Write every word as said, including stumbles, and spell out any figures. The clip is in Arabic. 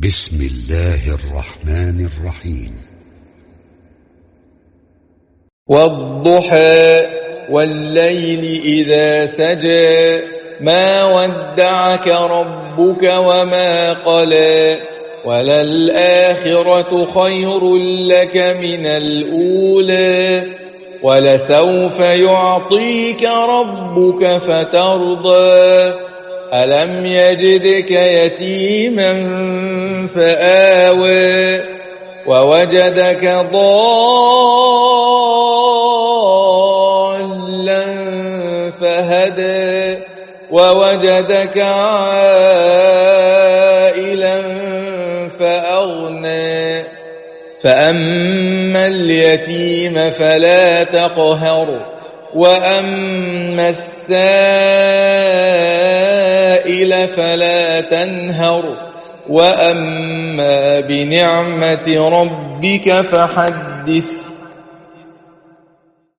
بسم الله الرحمن الرحيم. والضحى والليل إذا سجى ما ودعك ربك وما قلى وللآخرة خير لك من الأولى ولسوف يعطيك ربك فترضى ألم يجدك يتيما فآوى ووجدك ضالا فهدى ووجدك عائلا فأغنى فأما اليتيم فلا تقهر وأما السائل فلا تنهر وأما بنعمة ربك فحدث.